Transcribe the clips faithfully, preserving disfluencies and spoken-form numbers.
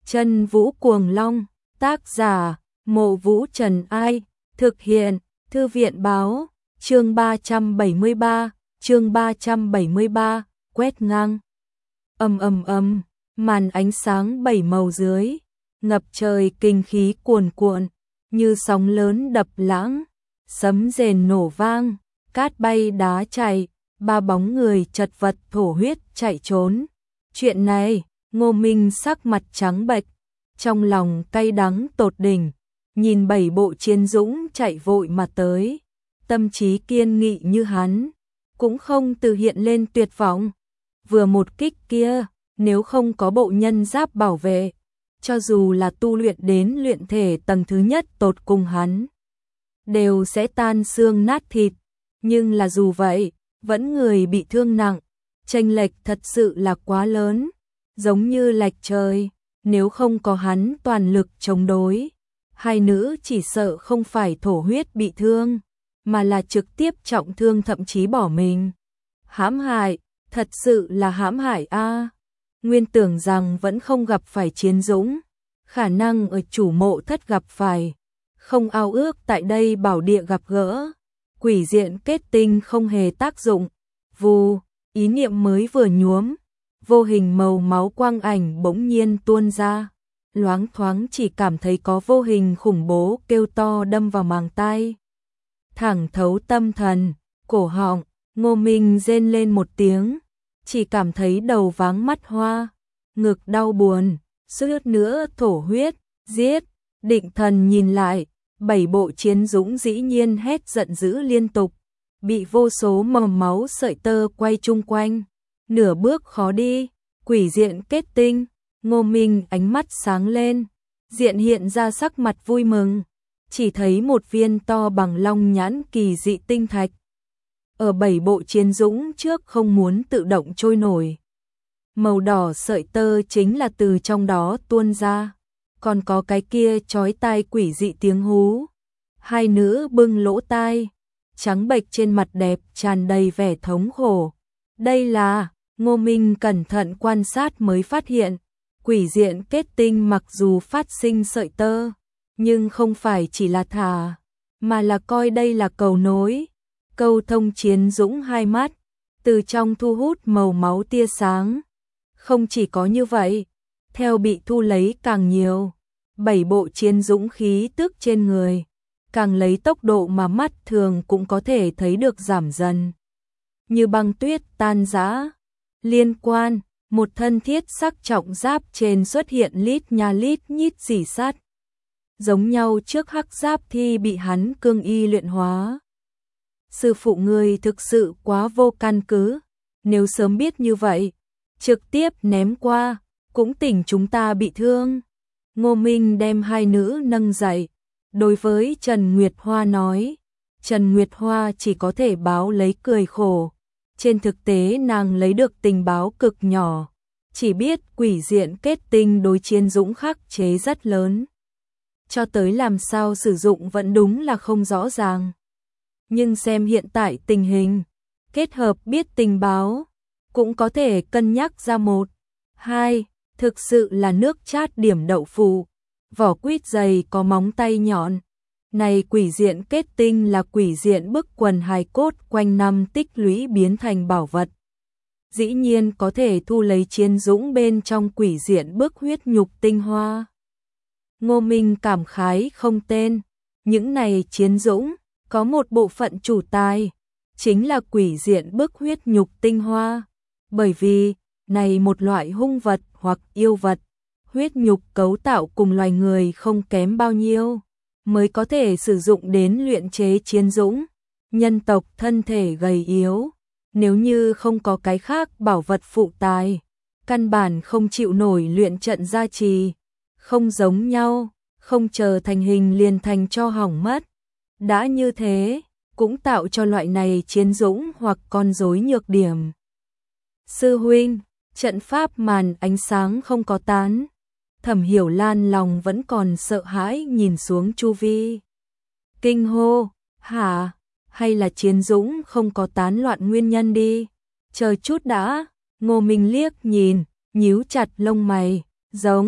Chân Vũ Cuồng Long, tác giả, Mộ Vũ Trần Ai, thực hiện, Thư viện Báo, chương ba trăm bảy mươi ba, chương ba trăm bảy mươi ba, quét ngang. Ầm ầm ầm, màn ánh sáng bảy màu dưới, ngập trời kinh khí cuồn cuộn, như sóng lớn đập lãng, sấm rền nổ vang, cát bay đá chạy, ba bóng người chật vật thổ huyết chạy trốn. Chuyện này, Ngô Minh sắc mặt trắng bệch, trong lòng cay đắng tột đỉnh, nhìn bảy bộ chiến dũng chạy vội mà tới, tâm trí kiên nghị như hắn, cũng không từ hiện lên tuyệt vọng. Vừa một kích kia, nếu không có bộ nhân giáp bảo vệ, cho dù là tu luyện đến luyện thể tầng thứ nhất tột cùng hắn, đều sẽ tan xương nát thịt, nhưng là dù vậy, vẫn người bị thương nặng, chênh lệch thật sự là quá lớn, giống như lệch trời, nếu không có hắn toàn lực chống đối, hai nữ chỉ sợ không phải thổ huyết bị thương, mà là trực tiếp trọng thương thậm chí bỏ mình. Hãm hại, thật sự là hãm hại a. Nguyên tưởng rằng vẫn không gặp phải chiến dũng, khả năng ở chủ mộ thất gặp phải, không ao ước tại đây bảo địa gặp gỡ, quỷ diện kết tinh không hề tác dụng. Vù, ý niệm mới vừa nhuốm, vô hình màu máu quang ảnh bỗng nhiên tuôn ra, loáng thoáng chỉ cảm thấy có vô hình khủng bố kêu to đâm vào màng tai, thẳng thấu tâm thần, cổ họng. Ngô Minh rên lên một tiếng, chỉ cảm thấy đầu váng mắt hoa, ngực đau buồn, suýt nữa thổ huyết. Giết! Định thần nhìn lại, bảy bộ chiến dũng dĩ nhiên hét giận dữ liên tục, bị vô số mầm máu sợi tơ quay chung quanh, nửa bước khó đi. Quỷ diện kết tinh, Ngô Minh ánh mắt sáng lên, diện hiện ra sắc mặt vui mừng, chỉ thấy một viên to bằng long nhãn kỳ dị tinh thạch ở bảy bộ chiến dũng trước không muốn tự động trôi nổi. Màu đỏ sợi tơ chính là từ trong đó tuôn ra, còn có cái kia chói tai quỷ dị tiếng hú. Hai nữ bưng lỗ tai, trắng bệch trên mặt đẹp tràn đầy vẻ thống khổ. Đây là, Ngô Minh cẩn thận quan sát mới phát hiện, quỷ diện kết tinh mặc dù phát sinh sợi tơ, nhưng không phải chỉ là thả, mà là coi đây là cầu nối, câu thông chiến dũng hai mắt, từ trong thu hút màu máu tia sáng. Không chỉ có như vậy, theo bị thu lấy càng nhiều, bảy bộ chiến dũng khí tức trên người, càng lấy tốc độ mà mắt thường cũng có thể thấy được giảm dần. Như băng tuyết tan rã, liên quan, một thân thiết sắc trọng giáp trên xuất hiện lít nha lít nhít rỉ sắt, giống nhau trước hắc giáp thi bị hắn cương y luyện hóa. Sư phụ ngươi thực sự quá vô căn cứ, nếu sớm biết như vậy, trực tiếp ném qua, cũng tỉnh chúng ta bị thương. Ngô Minh đem hai nữ nâng dậy, đối với Trần Nguyệt Hoa nói, Trần Nguyệt Hoa chỉ có thể báo lấy cười khổ, trên thực tế nàng lấy được tình báo cực nhỏ, chỉ biết quỷ diện kết tinh đối chiến dũng khắc chế rất lớn, cho tới làm sao sử dụng vẫn đúng là không rõ ràng. Nhưng xem hiện tại tình hình, kết hợp biết tình báo, cũng có thể cân nhắc ra một, hai, thực sự là nước chát điểm đậu phụ, vỏ quýt dày có móng tay nhọn. Này quỷ diện kết tinh là quỷ diện bức quần hài cốt quanh năm tích lũy biến thành bảo vật. Dĩ nhiên có thể thu lấy chiến dũng bên trong quỷ diện bức huyết nhục tinh hoa. Ngô Minh cảm khái không tên, những này chiến dũng, có một bộ phận chủ tài, chính là quỷ diện bức huyết nhục tinh hoa, bởi vì, này một loại hung vật hoặc yêu vật, huyết nhục cấu tạo cùng loài người không kém bao nhiêu, mới có thể sử dụng đến luyện chế chiến dũng. Nhân tộc thân thể gầy yếu, nếu như không có cái khác bảo vật phụ tài, căn bản không chịu nổi luyện trận gia trì, không giống nhau, không chờ thành hình liền thành cho hỏng mất. Đã như thế, cũng tạo cho loại này chiến dũng hoặc con rối nhược điểm. Sư huynh, trận pháp màn ánh sáng không có tán. Thẩm Hiểu Lan lòng vẫn còn sợ hãi nhìn xuống chu vi. Kinh hô, hả, hay là chiến dũng không có tán loạn nguyên nhân đi. Chờ chút đã, Ngô Minh liếc nhìn, nhíu chặt lông mày, giống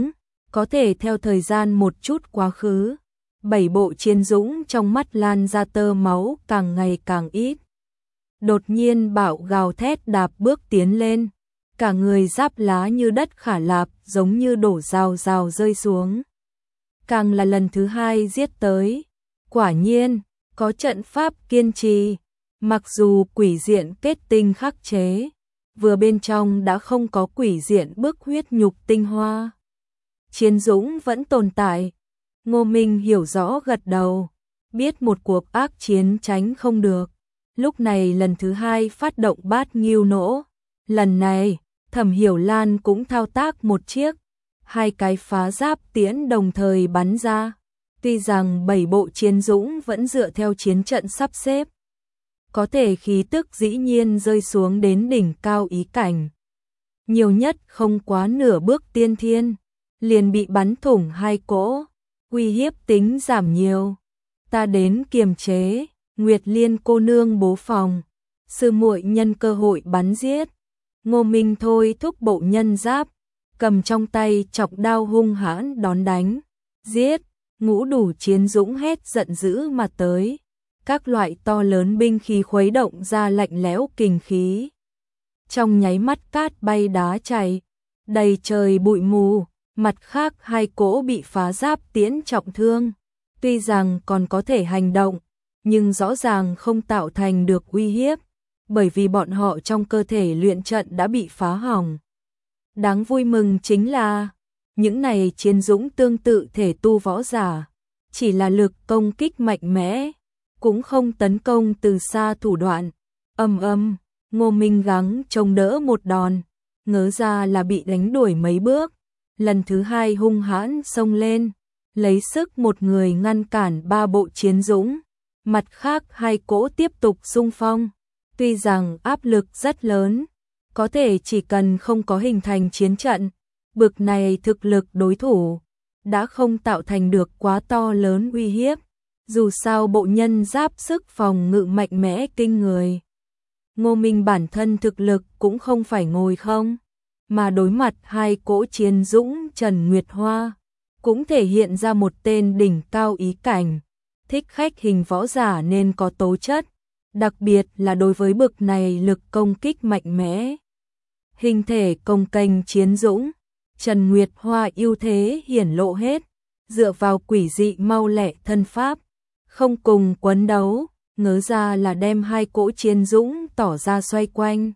có thể theo thời gian một chút quá khứ. Bảy bộ chiến dũng trong mắt lan ra tơ máu càng ngày càng ít. Đột nhiên bạo gào thét đạp bước tiến lên, cả người giáp lá như đất khả lạp giống như đổ rào rào rơi xuống. Càng là lần thứ hai giết tới, quả nhiên, có trận pháp kiên trì, mặc dù quỷ diện kết tinh khắc chế, vừa bên trong đã không có quỷ diện bức huyết nhục tinh hoa. Chiến dũng vẫn tồn tại, Ngô Minh hiểu rõ gật đầu, biết một cuộc ác chiến tránh không được. Lúc này lần thứ hai phát động bát nghiêu nỗ, lần này Thẩm Hiểu Lan cũng thao tác một chiếc, hai cái phá giáp tiễn đồng thời bắn ra. Tuy rằng bảy bộ chiến dũng vẫn dựa theo chiến trận sắp xếp, có thể khí tức dĩ nhiên rơi xuống đến đỉnh cao ý cảnh. Nhiều nhất không quá nửa bước tiên thiên, liền bị bắn thủng hai cỗ, uy hiếp tính giảm nhiều. Ta đến kiềm chế, Nguyệt Liên cô nương bố phòng, sư muội nhân cơ hội bắn giết. Ngô Minh thôi thúc bộ nhân giáp, cầm trong tay chọc đao hung hãn đón đánh, giết. Ngũ đủ chiến dũng hét giận dữ mà tới, các loại to lớn binh khí khuấy động ra lạnh lẽo kình khí. Trong nháy mắt cát bay đá chảy, đầy trời bụi mù, mặt khác hai cỗ bị phá giáp tiễn trọng thương. Tuy rằng còn có thể hành động, nhưng rõ ràng không tạo thành được uy hiếp, bởi vì bọn họ trong cơ thể luyện trận đã bị phá hỏng. Đáng vui mừng chính là những này chiến dũng tương tự thể tu võ giả, chỉ là lực công kích mạnh mẽ, cũng không tấn công từ xa thủ đoạn. Ầm ầm, Ngô Minh gắng chống đỡ một đòn, ngớ ra là bị đánh đuổi mấy bước, lần thứ hai hung hãn xông lên, lấy sức một người ngăn cản ba bộ chiến dũng, mặt khác hai cỗ tiếp tục xung phong. Tuy rằng áp lực rất lớn, có thể chỉ cần không có hình thành chiến trận, bực này thực lực đối thủ đã không tạo thành được quá to lớn uy hiếp. Dù sao bộ nhân giáp sức phòng ngự mạnh mẽ kinh người. Ngô Minh bản thân thực lực cũng không phải ngồi không, mà đối mặt hai cỗ chiến dũng Trần Nguyệt Hoa, cũng thể hiện ra một tên đỉnh cao ý cảnh, thích khách hình võ giả nên có tố chất, đặc biệt là đối với bực này lực công kích mạnh mẽ. Hình thể công kênh chiến dũng, Trần Nguyệt Hoa ưu thế hiển lộ hết, dựa vào quỷ dị mau lẹ thân pháp, không cùng quấn đấu, ngớ ra là đem hai cỗ chiến dũng tỏ ra xoay quanh.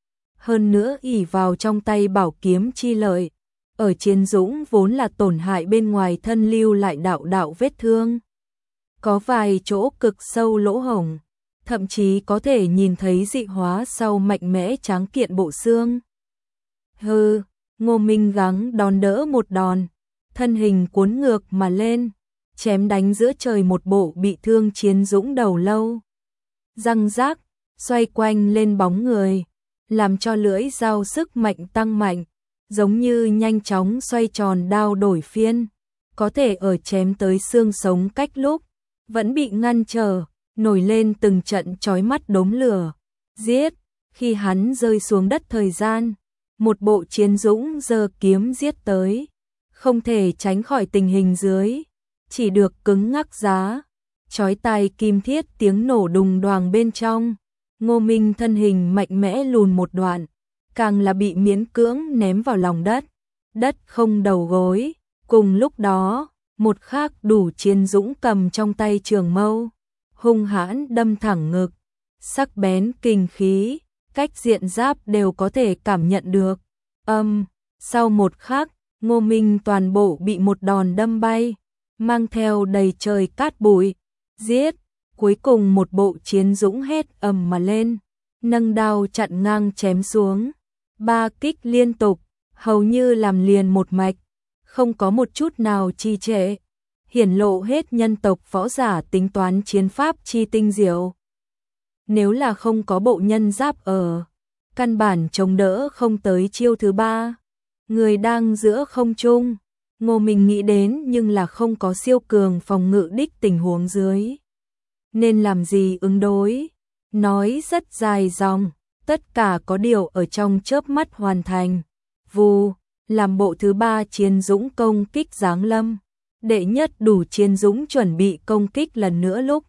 Hơn nữa ỷ vào trong tay bảo kiếm chi lợi, ở chiến dũng vốn là tổn hại bên ngoài thân lưu lại đạo đạo vết thương. Có vài chỗ cực sâu lỗ hổng, thậm chí có thể nhìn thấy dị hóa sau mạnh mẽ tráng kiện bộ xương. Hừ, Ngô Minh gắng đòn đỡ một đòn, thân hình cuốn ngược mà lên, chém đánh giữa trời một bộ bị thương chiến dũng đầu lâu. Răng rác, xoay quanh lên bóng người, làm cho lưỡi dao sức mạnh tăng mạnh, giống như nhanh chóng xoay tròn đao đổi phiên, có thể ở chém tới xương sống cách lúc, vẫn bị ngăn trở, nổi lên từng trận chói mắt đốm lửa. Giết, khi hắn rơi xuống đất thời gian, một bộ chiến dũng giơ kiếm giết tới, không thể tránh khỏi tình hình dưới, chỉ được cứng ngắc giá, chói tai kim thiết tiếng nổ đùng đoàng bên trong. Ngô Minh thân hình mạnh mẽ lùn một đoạn, càng là bị miễn cưỡng ném vào lòng đất, đất không đầu gối. Cùng lúc đó, một khác đủ chiến dũng cầm trong tay trường mâu, hung hãn đâm thẳng ngực, sắc bén kinh khí, cách diện giáp đều có thể cảm nhận được. Âm, sau một khắc, Ngô Minh toàn bộ bị một đòn đâm bay, mang theo đầy trời cát bụi. Giết, cuối cùng một bộ chiến dũng hét ầm mà lên, nâng đao chặn ngang chém xuống, ba kích liên tục, hầu như làm liền một mạch, không có một chút nào trì trệ, hiển lộ hết nhân tộc võ giả tính toán chiến pháp chi tinh diệu. Nếu là không có bộ nhân giáp ở, căn bản chống đỡ không tới chiêu thứ ba. Người đang giữa không trung, Ngô Minh nghĩ đến nhưng là không có siêu cường phòng ngự đích tình huống dưới. Nên làm gì ứng đối? Nói rất dài dòng, tất cả có điều ở trong chớp mắt hoàn thành. Vù, làm bộ thứ ba chiến dũng công kích giáng lâm. Đệ nhất đủ chiến dũng chuẩn bị công kích lần nữa lúc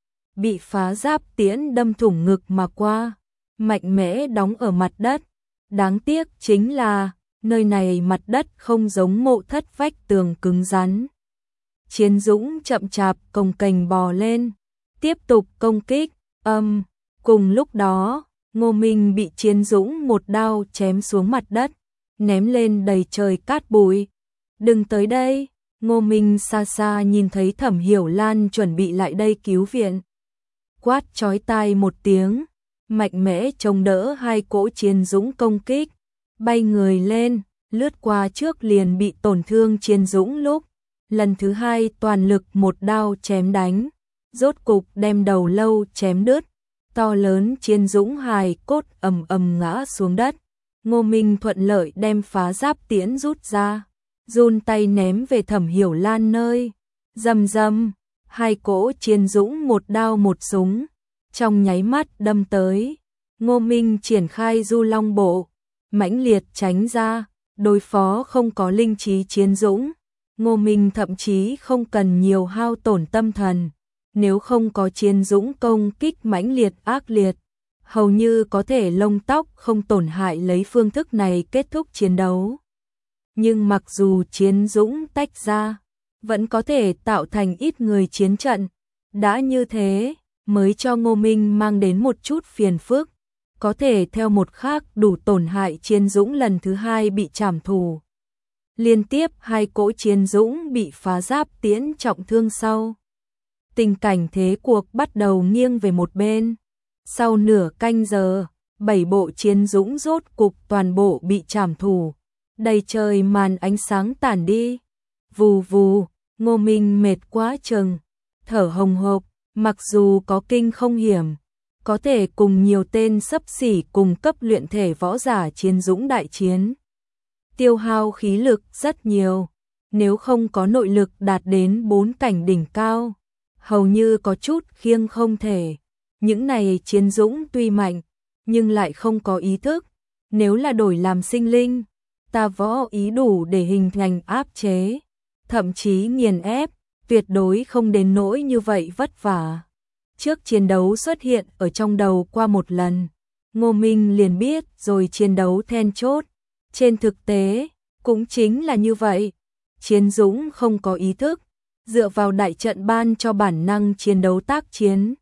bị phá giáp tiễn đâm thủng ngực mà qua, mạnh mẽ đóng ở mặt đất. Đáng tiếc chính là nơi này mặt đất không giống mộ thất vách tường cứng rắn. Chiến dũng chậm chạp cồng kềnh bò lên, tiếp tục công kích. Âm, um, cùng lúc đó, Ngô Minh bị chiến dũng một đao chém xuống mặt đất, ném lên đầy trời cát bụi. Đừng tới đây. Ngô Minh xa xa nhìn thấy Thẩm Hiểu Lan chuẩn bị lại đây cứu viện. Quát chói tai một tiếng, mạnh mẽ chống đỡ hai cỗ chiến dũng công kích, bay người lên, lướt qua trước liền bị tổn thương chiến dũng lúc. Lần thứ hai toàn lực một đao chém đánh, rốt cục đem đầu lâu chém đứt, to lớn chiến dũng hài cốt ầm ầm ngã xuống đất. Ngô Minh thuận lợi đem phá giáp tiễn rút ra, run tay ném về Thẩm Hiểu Lan nơi. Rầm rầm, hai cỗ chiến dũng một đao một súng, trong nháy mắt đâm tới. Ngô Minh triển khai Du Long Bộ, mãnh liệt tránh ra, đối phó không có linh trí chiến dũng. Ngô Minh thậm chí không cần nhiều hao tổn tâm thần, nếu không có chiến dũng công kích mãnh liệt ác liệt, hầu như có thể lông tóc không tổn hại lấy phương thức này kết thúc chiến đấu. Nhưng mặc dù chiến dũng tách ra, vẫn có thể tạo thành ít người chiến trận. Đã như thế, mới cho Ngô Minh mang đến một chút phiền phức, có thể theo một khác đủ tổn hại chiến dũng lần thứ hai bị trảm thủ. Liên tiếp hai cỗ chiến dũng bị phá giáp tiễn trọng thương sau. Tình cảnh thế cuộc bắt đầu nghiêng về một bên. Sau nửa canh giờ, bảy bộ chiến dũng rốt cục toàn bộ bị trảm thủ. Đầy trời màn ánh sáng tản đi. Vù vù, Ngô Minh mệt quá chừng, thở hồng hộc, mặc dù có kinh không hiểm, có thể cùng nhiều tên xấp xỉ cùng cấp luyện thể võ giả chiến dũng đại chiến. Tiêu hao khí lực rất nhiều, nếu không có nội lực đạt đến bốn cảnh đỉnh cao, hầu như có chút khiêng không thể. Những này chiến dũng tuy mạnh, nhưng lại không có ý thức, nếu là đổi làm sinh linh, ta võ ý đủ để hình thành áp chế, thậm chí nghiền ép, tuyệt đối không đến nỗi như vậy vất vả. Trước chiến đấu xuất hiện ở trong đầu qua một lần, Ngô Minh liền biết rồi chiến đấu then chốt. Trên thực tế, cũng chính là như vậy. Chiến dũng không có ý thức, dựa vào đại trận ban cho bản năng chiến đấu tác chiến.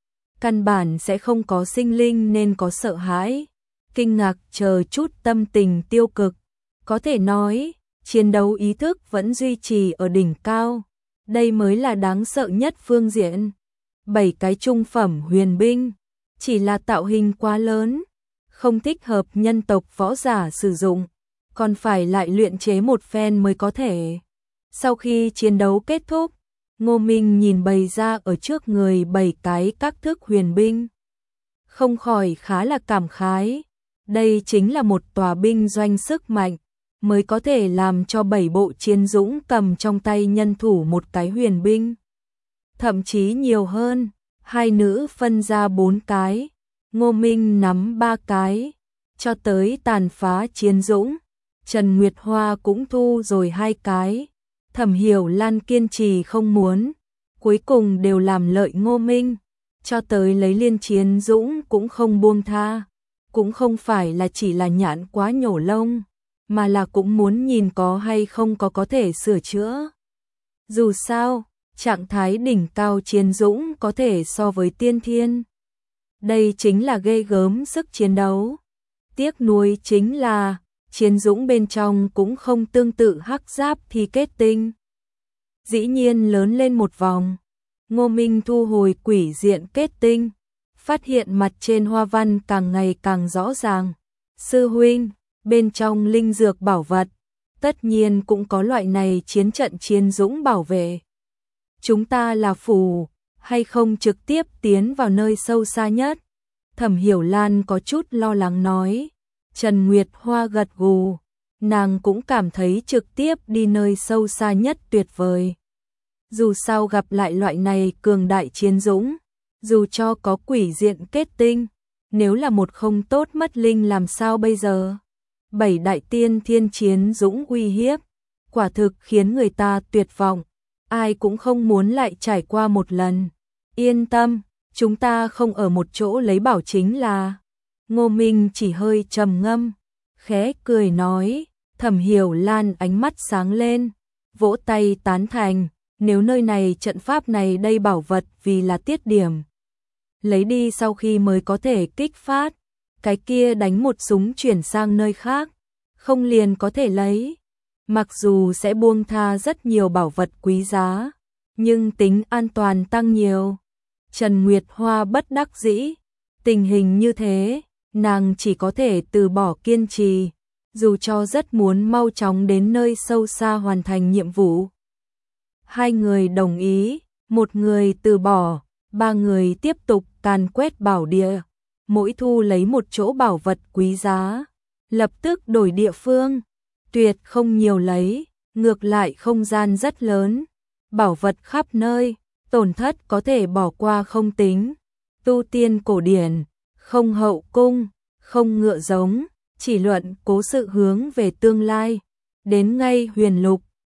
Căn bản sẽ không có sinh linh nên có sợ hãi, kinh ngạc chờ chút tâm tình tiêu cực. Có thể nói, chiến đấu ý thức vẫn duy trì ở đỉnh cao. Đây mới là đáng sợ nhất phương diện. Bảy cái trung phẩm huyền binh, chỉ là tạo hình quá lớn, không thích hợp nhân tộc võ giả sử dụng, còn phải lại luyện chế một phen mới có thể. Sau khi chiến đấu kết thúc, Ngô Minh nhìn bày ra ở trước người bảy cái các thức huyền binh, không khỏi khá là cảm khái. Đây chính là một tòa binh doanh sức mạnh, mới có thể làm cho bảy bộ chiến dũng cầm trong tay nhân thủ một cái huyền binh. Thậm chí nhiều hơn, hai nữ phân ra bốn cái, Ngô Minh nắm ba cái, cho tới tàn phá chiến dũng. Trần Nguyệt Hoa cũng thu rồi hai cái, Thẩm Hiểu Lan kiên trì không muốn, cuối cùng đều làm lợi Ngô Minh, cho tới lấy liên chiến dũng cũng không buông tha, cũng không phải là chỉ là nhãn quá nhổ lông, mà là cũng muốn nhìn có hay không có có thể sửa chữa. Dù sao, trạng thái đỉnh cao chiến dũng có thể so với tiên thiên. Đây chính là ghê gớm sức chiến đấu. Tiếc nuối chính là chiến dũng bên trong cũng không tương tự hắc giáp thì kết tinh. Dĩ nhiên lớn lên một vòng, Ngô Minh thu hồi quỷ diện kết tinh, phát hiện mặt trên hoa văn càng ngày càng rõ ràng. Sư huynh, bên trong linh dược bảo vật, tất nhiên cũng có loại này chiến trận chiến dũng bảo vệ. Chúng ta là phù, hay không trực tiếp tiến vào nơi sâu xa nhất? Thẩm Hiểu Lan có chút lo lắng nói. Trần Nguyệt Hoa gật gù, nàng cũng cảm thấy trực tiếp đi nơi sâu xa nhất tuyệt vời. Dù sao gặp lại loại này cường đại chiến dũng, dù cho có quỷ diện kết tinh, nếu là một không tốt mất linh làm sao bây giờ? bảy đại tiên thiên chiến dũng uy hiếp, quả thực khiến người ta tuyệt vọng, ai cũng không muốn lại trải qua một lần. Yên tâm, chúng ta không ở một chỗ lấy bảo chính là. Ngô Minh chỉ hơi trầm ngâm, khẽ cười nói. Thẩm Hiểu Lan ánh mắt sáng lên, vỗ tay tán thành, nếu nơi này trận pháp này đây bảo vật vì là tiết điểm. Lấy đi sau khi mới có thể kích phát, cái kia đánh một súng chuyển sang nơi khác, không liền có thể lấy. Mặc dù sẽ buông tha rất nhiều bảo vật quý giá, nhưng tính an toàn tăng nhiều. Trần Nguyệt Hoa bất đắc dĩ, tình hình như thế, nàng chỉ có thể từ bỏ kiên trì, dù cho rất muốn mau chóng đến nơi sâu xa hoàn thành nhiệm vụ. Hai người đồng ý, một người từ bỏ, ba người tiếp tục càn quét bảo địa, mỗi thu lấy một chỗ bảo vật quý giá, lập tức đổi địa phương, tuyệt không nhiều lấy, ngược lại không gian rất lớn, bảo vật khắp nơi, tổn thất có thể bỏ qua không tính. Tu tiên cổ điển, không hậu cung, không ngựa giống, chỉ luận cố sự hướng về tương lai, đến ngay huyền lục,